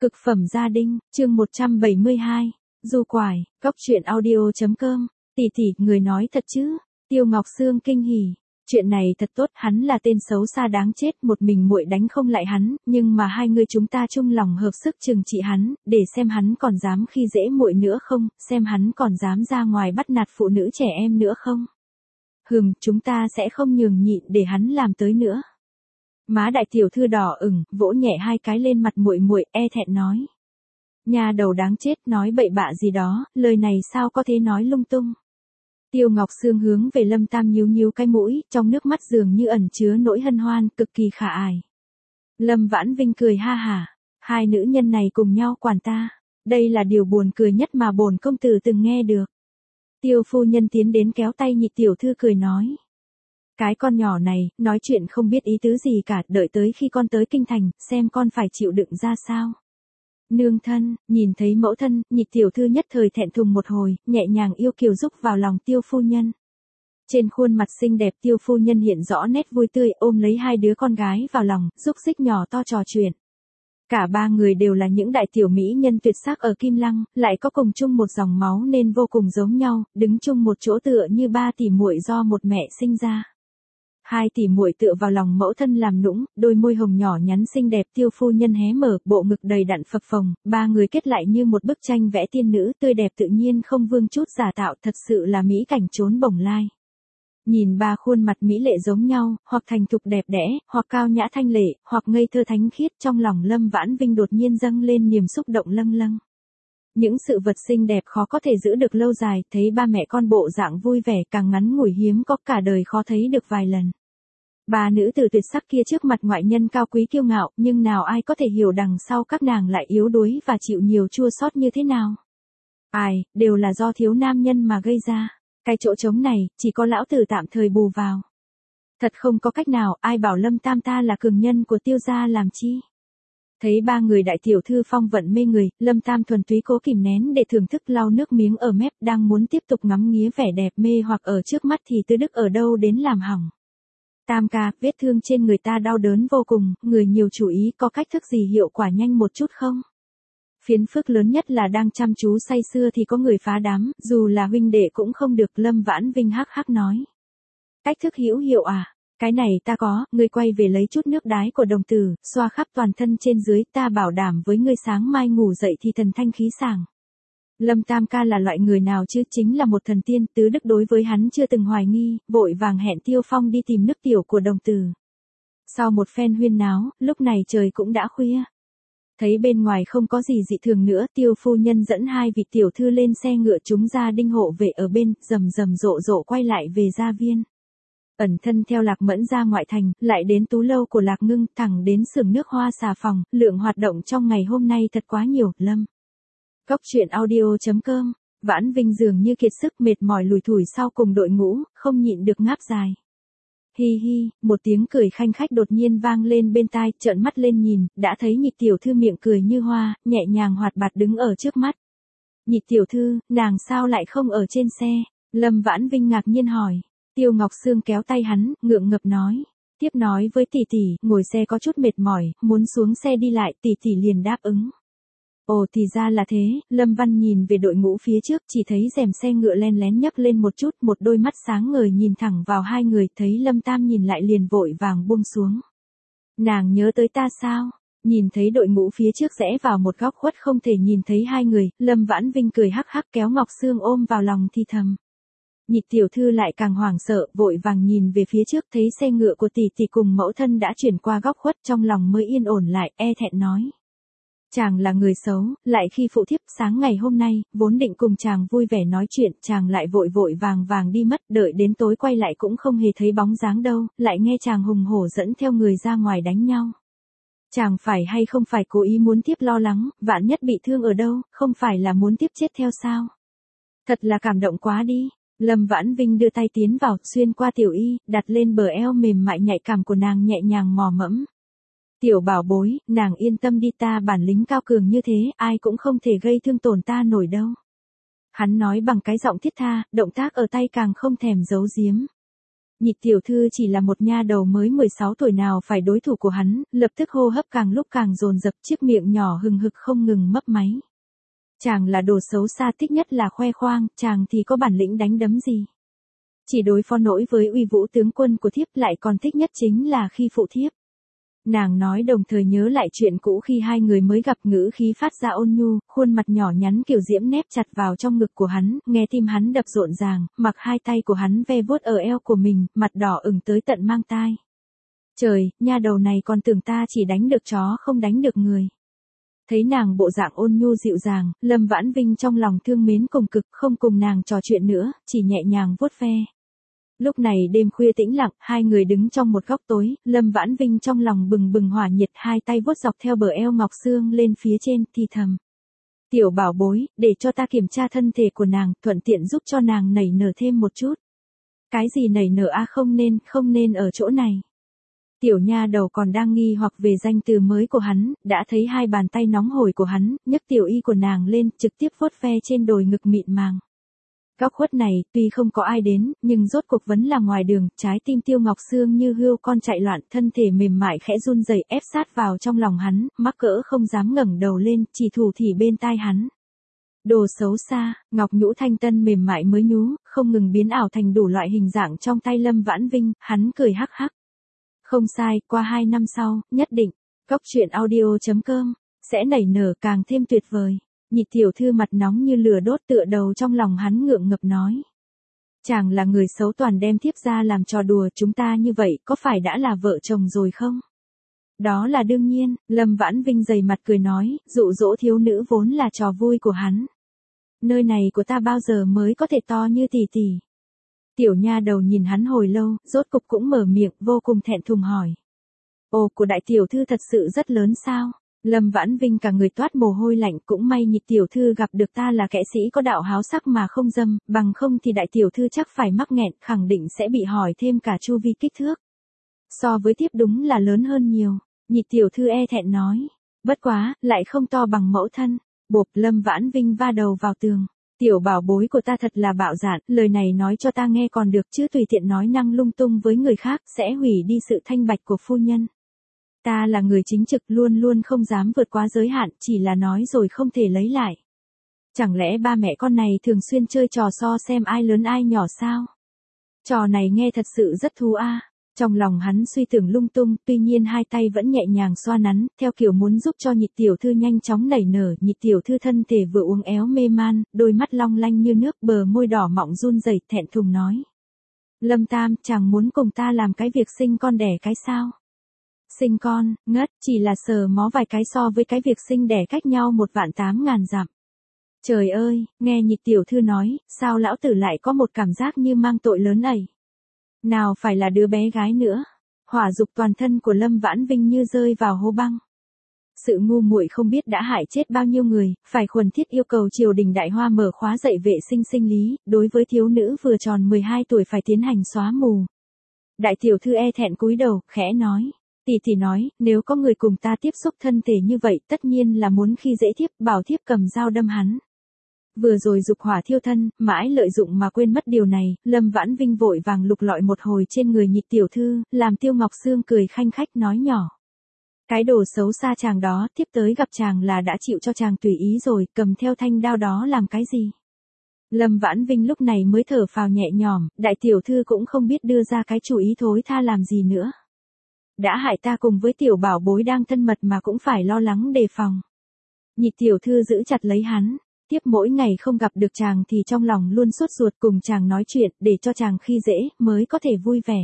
Cực phẩm gia đình, chương 172. Du quải, góc truyện audio.com. Tỷ tỷ, người nói thật chứ? Tiêu Ngọc Sương kinh hỉ. Chuyện này thật tốt, hắn là tên xấu xa đáng chết, một mình muội đánh không lại hắn, nhưng mà hai người chúng ta chung lòng hợp sức trừng trị hắn, để xem hắn còn dám khi dễ muội nữa không, xem hắn còn dám ra ngoài bắt nạt phụ nữ trẻ em nữa không. Chúng ta sẽ không nhường nhịn để hắn làm tới nữa. Má đại tiểu thư đỏ ửng, vỗ nhẹ hai cái lên mặt muội muội, e thẹn nói. Nhà đầu đáng chết, nói bậy bạ gì đó, lời này sao có thể nói lung tung. Tiêu Ngọc Sương hướng về Lâm Tam nhíu nhíu cái mũi, trong nước mắt dường như ẩn chứa nỗi hân hoan, cực kỳ khả ái. Lâm Vãn Vinh cười ha hả, hai nữ nhân này cùng nhau quản ta, đây là điều buồn cười nhất mà bổn công tử từng nghe được. Tiêu phu nhân tiến đến kéo tay nhị tiểu thư cười nói. Cái con nhỏ này, nói chuyện không biết ý tứ gì cả, đợi tới khi con tới kinh thành, xem con phải chịu đựng ra sao. Nương thân, nhìn thấy mẫu thân, nhị tiểu thư nhất thời thẹn thùng một hồi, nhẹ nhàng yêu kiều rúc vào lòng tiêu phu nhân. Trên khuôn mặt xinh đẹp tiêu phu nhân hiện rõ nét vui tươi, ôm lấy hai đứa con gái vào lòng, rúc rích nhỏ to trò chuyện. Cả ba người đều là những đại tiểu mỹ nhân tuyệt sắc ở Kim Lăng, lại có cùng chung một dòng máu nên vô cùng giống nhau, đứng chung một chỗ tựa như ba tỷ muội do một mẹ sinh ra. Hai tỷ muội tựa vào lòng mẫu thân làm nũng, đôi môi hồng nhỏ nhắn xinh đẹp tiêu phu nhân hé mở, bộ ngực đầy đặn phập phồng, ba người kết lại như một bức tranh vẽ tiên nữ tươi đẹp tự nhiên không vương chút giả tạo, thật sự là mỹ cảnh trốn bồng lai. Nhìn ba khuôn mặt mỹ lệ giống nhau, hoặc thành thục đẹp đẽ, hoặc cao nhã thanh lệ, hoặc ngây thơ thánh khiết, trong lòng Lâm Vãn Vinh đột nhiên dâng lên niềm xúc động lâng lâng. Những sự vật xinh đẹp khó có thể giữ được lâu dài, thấy ba mẹ con bộ dạng vui vẻ càng ngắn ngủi hiếm có cả đời khó thấy được vài lần. Ba nữ tử tuyệt sắc kia trước mặt ngoại nhân cao quý kiêu ngạo, nhưng nào ai có thể hiểu đằng sau các nàng lại yếu đuối và chịu nhiều chua xót như thế nào. Đều là do thiếu nam nhân mà gây ra. Cái chỗ trống này, chỉ có lão tử tạm thời bù vào. Thật không có cách nào, ai bảo Lâm Tam ta là cường nhân của Tiêu gia làm chi. Thấy ba người đại tiểu thư phong vận mê người, Lâm Tam thuần túy cố kìm nén để thưởng thức lau nước miếng ở mép, đang muốn tiếp tục ngắm nghía vẻ đẹp mê hoặc ở trước mắt thì Tư Đức ở đâu đến làm hỏng. Tam ca, vết thương trên người ta đau đớn vô cùng, người nhiều chú ý có cách thức gì hiệu quả nhanh một chút không? Phiền phức lớn nhất là đang chăm chú say sưa thì có người phá đám, dù là huynh đệ cũng không được, Lâm Vãn Vinh hắc hắc nói. Cách thức hữu hiệu à? Cái này ta có, ngươi quay về lấy chút nước đái của đồng tử, xoa khắp toàn thân trên dưới, ta bảo đảm với ngươi sáng mai ngủ dậy thì thần thanh khí sảng. Lâm Tam ca là loại người nào chứ, chính là một thần tiên, Tứ Đức đối với hắn chưa từng hoài nghi, vội vàng hẹn Tiêu Phong đi tìm nước tiểu của đồng tử. Sau một phen huyên náo, lúc này trời cũng đã khuya. Thấy bên ngoài không có gì dị thường nữa, Tiêu phu nhân dẫn hai vị tiểu thư lên xe ngựa chúng ra đinh hộ vệ ở bên, rầm rầm rộ rộ quay lại về gia viên. Ẩn thân theo Lạc Mẫn ra ngoại thành, lại đến tú lâu của Lạc Ngưng, thẳng đến xưởng nước hoa xà phòng, lượng hoạt động trong ngày hôm nay thật quá nhiều, Lâm. Góc truyện audio.com. Vãn Vinh dường như kiệt sức mệt mỏi lủi thủi sau cùng đội ngũ, không nhịn được ngáp dài. Hi hi, một tiếng cười khanh khách đột nhiên vang lên bên tai, trợn mắt lên nhìn, đã thấy nhị tiểu thư miệng cười như hoa, nhẹ nhàng hoạt bát đứng ở trước mắt. Nhị tiểu thư, nàng sao lại không ở trên xe? Lâm Vãn Vinh ngạc nhiên hỏi. Tiêu Ngọc Sương kéo tay hắn, ngượng ngập nói. Tiếp nói với tỷ tỷ, ngồi xe có chút mệt mỏi, muốn xuống xe đi lại, tỷ tỷ liền đáp ứng. Ồ thì ra là thế, Lâm Văn nhìn về đội ngũ phía trước, chỉ thấy rèm xe ngựa len lén nhấc lên một chút, một đôi mắt sáng ngời nhìn thẳng vào hai người, thấy Lâm Tam nhìn lại liền vội vàng buông xuống. Nàng nhớ tới ta sao? Nhìn thấy đội ngũ phía trước rẽ vào một góc khuất không thể nhìn thấy hai người, Lâm Vãn Vinh cười hắc hắc kéo Ngọc Sương ôm vào lòng thì thầm. Nhị tiểu thư lại càng hoảng sợ, vội vàng nhìn về phía trước thấy xe ngựa của tỷ tỷ cùng mẫu thân đã chuyển qua góc khuất, trong lòng mới yên ổn lại, e thẹn nói. Chàng là người xấu, lại khi phụ thiếp, sáng ngày hôm nay, vốn định cùng chàng vui vẻ nói chuyện, chàng lại vội vội vàng vàng đi mất, đợi đến tối quay lại cũng không hề thấy bóng dáng đâu, lại nghe chàng hùng hổ dẫn theo người ra ngoài đánh nhau. Chàng phải hay không phải cố ý muốn thiếp lo lắng, vạn nhất bị thương ở đâu, không phải là muốn thiếp chết theo sao? Thật là cảm động quá đi. Lâm Vãn Vinh đưa tay tiến vào, xuyên qua tiểu y, đặt lên bờ eo mềm mại nhạy cảm của nàng nhẹ nhàng mò mẫm. Tiểu bảo bối, nàng yên tâm đi, ta bản lĩnh cao cường như thế, ai cũng không thể gây thương tổn ta nổi đâu. Hắn nói bằng cái giọng thiết tha, động tác ở tay càng không thèm giấu giếm. Nhị tiểu thư chỉ là một nha đầu mới 16 tuổi nào phải đối thủ của hắn, lập tức hô hấp càng lúc càng dồn dập, chiếc miệng nhỏ hừng hực không ngừng mấp máy. Chàng là đồ xấu xa, thích nhất là khoe khoang, chàng thì có bản lĩnh đánh đấm gì. Chỉ đối phó nổi với uy vũ tướng quân của thiếp, lại còn thích nhất chính là khi phụ thiếp. Nàng nói đồng thời nhớ lại chuyện cũ khi hai người mới gặp, ngữ khí phát ra ôn nhu, khuôn mặt nhỏ nhắn kiểu diễm nép chặt vào trong ngực của hắn, nghe tim hắn đập rộn ràng, mặc hai tay của hắn ve vuốt ở eo của mình, mặt đỏ ửng tới tận mang tai. Trời, nha đầu này còn tưởng ta chỉ đánh được chó không đánh được người. Thấy nàng bộ dạng ôn nhu dịu dàng, Lâm Vãn Vinh trong lòng thương mến cùng cực, không cùng nàng trò chuyện nữa, chỉ nhẹ nhàng vuốt ve. Lúc này đêm khuya tĩnh lặng, hai người đứng trong một góc tối, Lâm Vãn Vinh trong lòng bừng bừng hỏa nhiệt, hai tay vuốt dọc theo bờ eo ngọc xương lên phía trên, thì thầm. Tiểu bảo bối, để cho ta kiểm tra thân thể của nàng, thuận tiện giúp cho nàng nảy nở thêm một chút. Cái gì nảy nở a, không nên ở chỗ này. Tiểu nha đầu còn đang nghi hoặc về danh từ mới của hắn, đã thấy hai bàn tay nóng hổi của hắn, nhấc tiểu y của nàng lên, trực tiếp vuốt ve trên đồi ngực mịn màng. Góc khuất này, tuy không có ai đến, nhưng rốt cuộc vẫn là ngoài đường, trái tim Tiêu Ngọc Sương như hươu con chạy loạn, thân thể mềm mại khẽ run rẩy ép sát vào trong lòng hắn, mắc cỡ không dám ngẩng đầu lên, chỉ thủ thỉ bên tai hắn. Đồ xấu xa, ngọc nhũ thanh tân mềm mại mới nhú, không ngừng biến ảo thành đủ loại hình dạng trong tay Lâm Vãn Vinh, hắn cười hắc hắc. Không sai, qua 2 năm sau, nhất định, Cóc truyện audio.com, sẽ nảy nở càng thêm tuyệt vời. Nhị tiểu thư mặt nóng như lửa đốt tựa đầu trong lòng hắn ngượng ngập nói. Chàng là người xấu, toàn đem thiếp ra làm trò đùa, chúng ta như vậy có phải đã là vợ chồng rồi không? Đó là đương nhiên, Lâm Vãn Vinh dày mặt cười nói, dụ dỗ thiếu nữ vốn là trò vui của hắn. Nơi này của ta bao giờ mới có thể to như tỷ tỷ. Tiểu nha đầu nhìn hắn hồi lâu, rốt cục cũng mở miệng, vô cùng thẹn thùng hỏi. Ồ, của đại tiểu thư thật sự rất lớn sao? Lâm Vãn Vinh cả người toát mồ hôi lạnh, cũng may nhị tiểu thư gặp được ta là kẻ sĩ có đạo háo sắc mà không dâm, bằng không thì đại tiểu thư chắc phải mắc nghẹn, khẳng định sẽ bị hỏi thêm cả chu vi kích thước. So với tiếp đúng là lớn hơn nhiều, nhị tiểu thư e thẹn nói. Bất quá, lại không to bằng mẫu thân. Bộp, Lâm Vãn Vinh va đầu vào tường. Tiểu bảo bối của ta thật là bạo dạn, lời này nói cho ta nghe còn được chứ tùy tiện nói năng lung tung với người khác, sẽ hủy đi sự thanh bạch của phu nhân. Ta là người chính trực, luôn luôn không dám vượt quá giới hạn, chỉ là nói rồi không thể lấy lại. Chẳng lẽ ba mẹ con này thường xuyên chơi trò so xem ai lớn ai nhỏ sao? Trò này nghe thật sự rất thú a. Trong lòng hắn suy tưởng lung tung, tuy nhiên hai tay vẫn nhẹ nhàng xoa nắn, theo kiểu muốn giúp cho nhị tiểu thư nhanh chóng nảy nở. Nhị tiểu thư thân thể vừa uống éo mê man, đôi mắt long lanh như nước, bờ môi đỏ mọng run rẩy, thẹn thùng nói. Lâm Tam, chàng muốn cùng ta làm cái việc sinh con đẻ cái sao? Sinh con, ngất, chỉ là sờ mó vài cái so với cái việc sinh đẻ cách nhau 1.800.000 dặm. Trời ơi, nghe nhị tiểu thư nói, sao lão tử lại có một cảm giác như mang tội lớn ẩy. Nào phải là đứa bé gái nữa. Hỏa dục toàn thân của Lâm Vãn Vinh như rơi vào hố băng. Sự ngu muội không biết đã hại chết bao nhiêu người, phải khuẩn thiết yêu cầu triều đình Đại Hoa mở khóa dạy vệ sinh sinh lý, đối với thiếu nữ vừa tròn 12 tuổi phải tiến hành xóa mù. Đại tiểu thư e thẹn cúi đầu, khẽ nói. Tỷ nói, nếu có người cùng ta tiếp xúc thân thể như vậy, tất nhiên là muốn khi dễ thiếp, bảo thiếp cầm dao đâm hắn. Vừa rồi dục hỏa thiêu thân, mãi lợi dụng mà quên mất điều này, Lâm Vãn Vinh vội vàng lục lọi một hồi trên người nhị tiểu thư, làm Tiêu Ngọc Sương cười khanh khách nói nhỏ. Cái đồ xấu xa chàng đó, tiếp tới gặp chàng là đã chịu cho chàng tùy ý rồi, cầm theo thanh đao đó làm cái gì? Lâm Vãn Vinh lúc này mới thở phào nhẹ nhõm, đại tiểu thư cũng không biết đưa ra cái chủ ý thối tha làm gì nữa. Đã hại ta cùng với tiểu bảo bối đang thân mật mà cũng phải lo lắng đề phòng. Nhị tiểu thư giữ chặt lấy hắn, tiếp mỗi ngày không gặp được chàng thì trong lòng luôn sốt ruột, cùng chàng nói chuyện để cho chàng khi dễ mới có thể vui vẻ.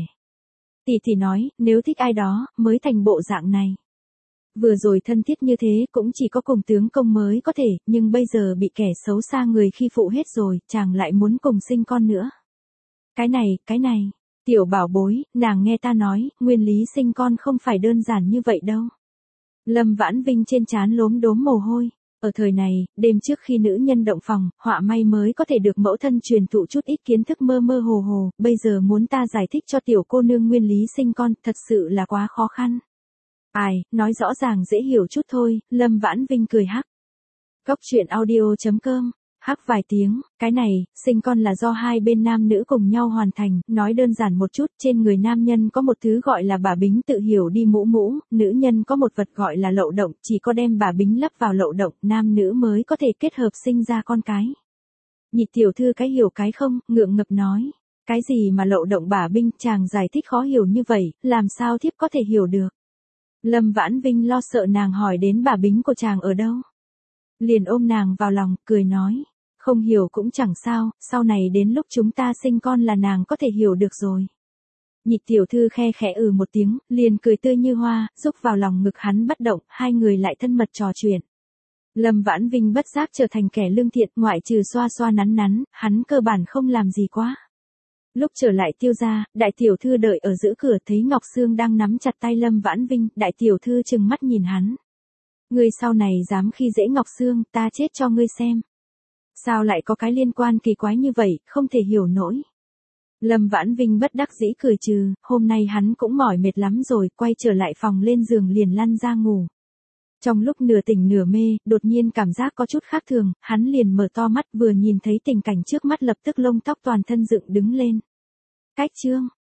Tỷ nói, nếu thích ai đó mới thành bộ dạng này. Vừa rồi thân thiết như thế cũng chỉ có cùng tướng công mới có thể, nhưng bây giờ bị kẻ xấu xa người khi phụ hết rồi, chàng lại muốn cùng sinh con nữa. Cái này. Tiểu bảo bối, nàng nghe ta nói, nguyên lý sinh con không phải đơn giản như vậy đâu. Lâm Vãn Vinh trên trán lốm đốm mồ hôi. Ở thời này, đêm trước khi nữ nhân động phòng, họa may mới có thể được mẫu thân truyền thụ chút ít kiến thức mơ mơ hồ hồ, bây giờ muốn ta giải thích cho tiểu cô nương nguyên lý sinh con, thật sự là quá khó khăn. Ai, nói rõ ràng dễ hiểu chút thôi, Lâm Vãn Vinh cười hắc. Cóc truyện audio.com Hắc vài tiếng, cái này, sinh con là do hai bên nam nữ cùng nhau hoàn thành, nói đơn giản một chút, trên người nam nhân có một thứ gọi là bà bính tự hiểu đi mũ mũ, nữ nhân có một vật gọi là lậu động, chỉ có đem bà bính lấp vào lậu động, nam nữ mới có thể kết hợp sinh ra con cái. Nhị tiểu thư cái hiểu cái không, ngượng ngập nói. Cái gì mà lậu động bà binh, chàng giải thích khó hiểu như vậy, làm sao thiếp có thể hiểu được. Lâm Vãn Vinh lo sợ nàng hỏi đến bà bính của chàng ở đâu. Liền ôm nàng vào lòng, cười nói. Không hiểu cũng chẳng sao, sau này đến lúc chúng ta sinh con là nàng có thể hiểu được rồi. Nhị tiểu thư khe khẽ một tiếng, liền cười tươi như hoa, rúc vào lòng ngực hắn bất động, hai người lại thân mật trò chuyện. Lâm Vãn Vinh bất giác trở thành kẻ lương thiện, ngoại trừ xoa xoa nắn nắn, hắn cơ bản không làm gì quá. Lúc trở lại Tiêu gia, đại tiểu thư đợi ở giữa cửa thấy Ngọc Sương đang nắm chặt tay Lâm Vãn Vinh, đại tiểu thư trừng mắt nhìn hắn. Ngươi sau này dám khi dễ Ngọc Sương, ta chết cho ngươi xem. Sao lại có cái liên quan kỳ quái như vậy, không thể hiểu nổi. Lâm Vãn Vinh bất đắc dĩ cười trừ, hôm nay hắn cũng mỏi mệt lắm rồi, quay trở lại phòng lên giường liền lăn ra ngủ. Trong lúc nửa tỉnh nửa mê, đột nhiên cảm giác có chút khác thường, hắn liền mở to mắt vừa nhìn thấy tình cảnh trước mắt lập tức lông tóc toàn thân dựng đứng lên. Cách chương